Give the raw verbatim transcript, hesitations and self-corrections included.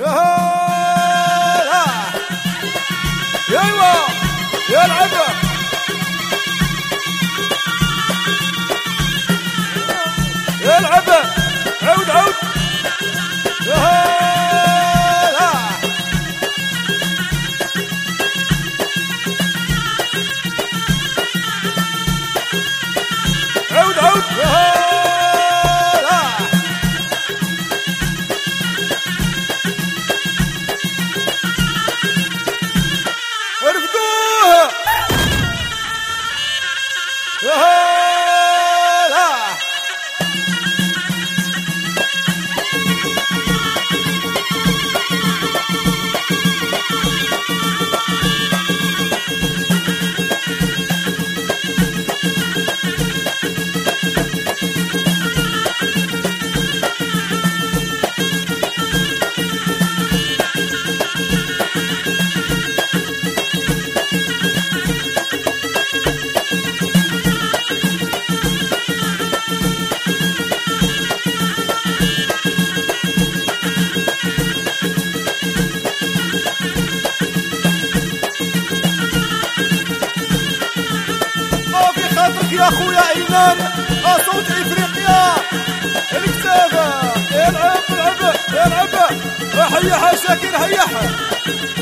هلا ايوه يلعبها يلعبها عود عود هلا عود عود هلا ارفدوها هلا يا خويا ايمن صوت افريقيا الكتابه يلعب العب يلعب ريحها شاكر هيحها